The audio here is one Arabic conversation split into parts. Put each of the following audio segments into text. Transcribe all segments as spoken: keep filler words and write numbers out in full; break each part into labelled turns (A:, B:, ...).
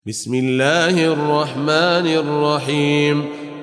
A: بسم الله الرحمن الرحيم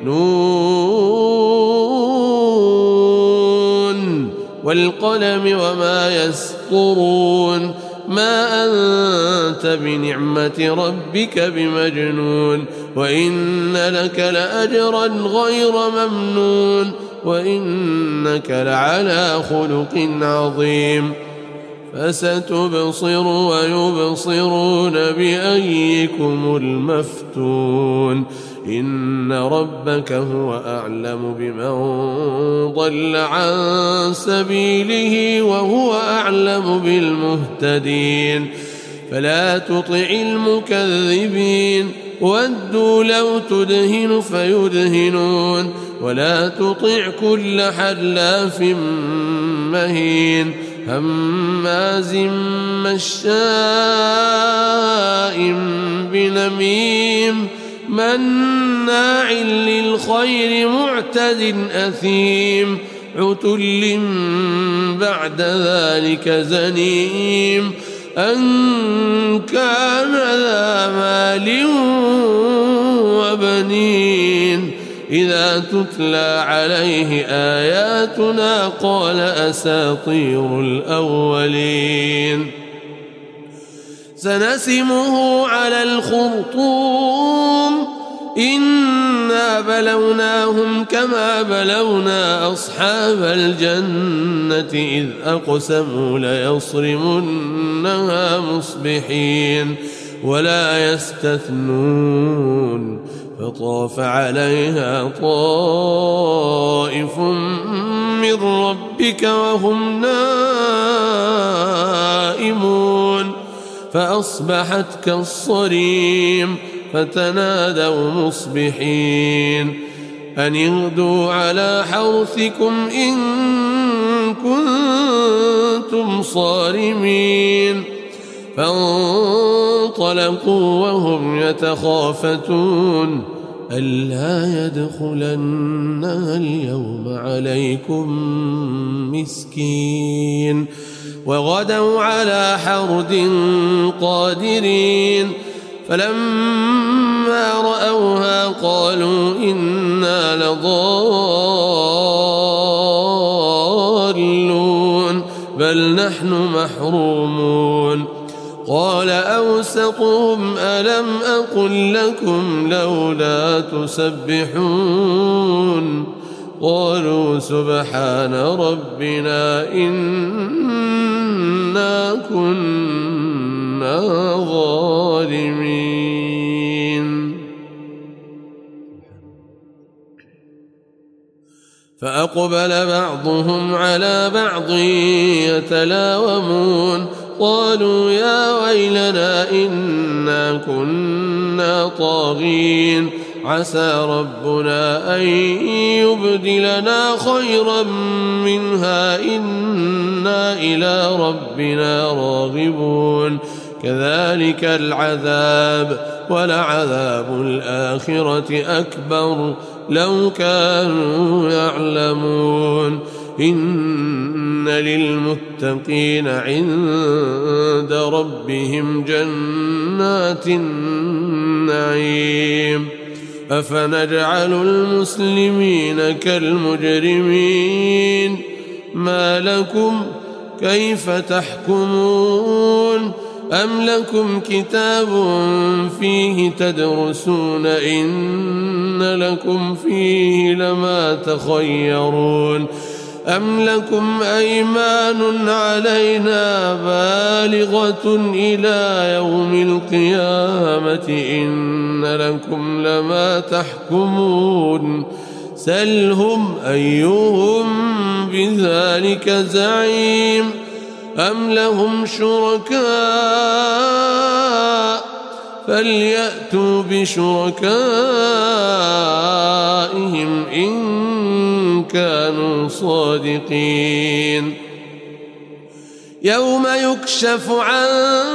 A: نون والقلم وما يسطرون ما أنت بنعمة ربك بمجنون وإن لك لأجرا غير ممنون وإنك لعلى خلق عظيم فستبصر ويبصرون بأيكم المفتون إن ربك هو أعلم بمن ضل عن سبيله وهو أعلم بالمهتدين فلا تطع المكذبين ودوا لو تدهن فيدهنون ولا تطع كل حلاف مهين هماز مشاء بنميم مناع للخير معتد أثيم عتل بعد ذلك زنيم أن كان ذا مال وبنين إذا تتلى عليه آياتنا قال أساطير الأولين سنسمه على الخرطوم إنا بلوناهم كما بلونا أصحاب الجنة إذ أقسموا ليصرمنها مصبحين ولا يستثنون فطاف عليها طائف من ربك وهم نائمون فأصبحت كالصريم فتنادوا مصبحين أن اغدوا على حرثكم إن كنتم صارمين فانطلقوا وهم يتخافتون ألا يدخلنها اليوم عليكم مسكين وغدوا على حرد قادرين فلما رأوها قالوا إنا لضالون بل نحن محرومون قال أوسطهم ألم أقل لكم لولا تسبحون قالوا سبحان ربنا إنا كنا ظالمين فأقبل بعضهم على بعض يتلاومون قالوا يا ويلنا إنا كنا طاغين عسى ربنا أن يبدلنا خيرا منها إنا إلى ربنا راغبون كذلك العذاب ولعذاب الآخرة أكبر لو كانوا يعلمون إن للمتقين عند ربهم جنات النعيم أفنجعل المسلمين كالمجرمين ما لكم كيف تحكمون أم لكم كتاب فيه تدرسون إن لكم فيه لما تخيرون أم لكم أيمان علينا بالغة إلى يوم القيامة إن لكم لما تحكمون سلهم أيهم بذلك زعيم أم لهم شركاء فليأتوا بشركائهم إن كانوا صادقين يوم يكشف عن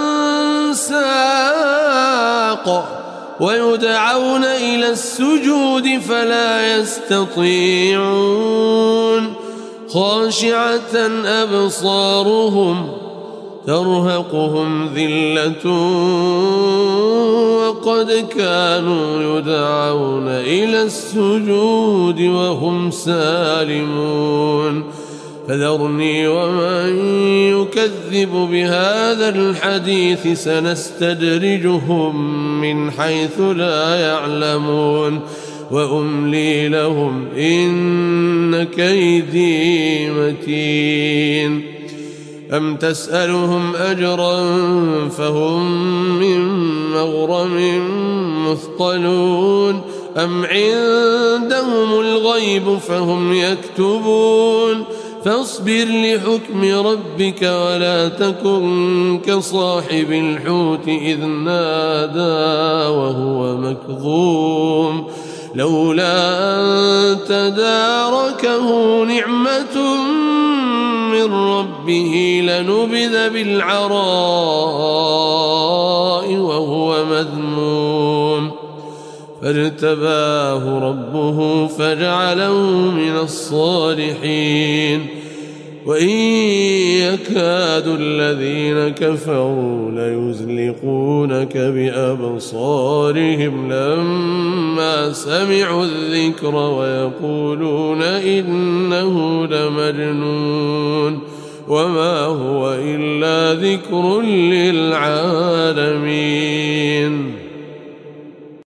A: ساق ويدعون إلى السجود فلا يستطيعون خاشعة أبصارهم ترهقهم ذلة وقد كانوا يدعون إلى السجود وهم سالمون فذرني ومن يكذب بهذا الحديث سنستدرجهم من حيث لا يعلمون وأملي لهم إن كيدي متين أم تسألهم أجرا فهم من مغرم مثقلون أم عندهم الغيب فهم يكتبون فاصبر لحكم ربك ولا تكن كصاحب الحوت إذ نادى وهو مكظوم لولا أن تداركه نعمة من ربه لنبذ بالعراء وهو مذموم فاجتباه ربه فجعله من الصالحين وإن يكاد الذين كفروا ليزلقونك بأبصارهم لما سمعوا الذكر ويقولون إنه لمجنون وما هو إلا ذكر للعالمين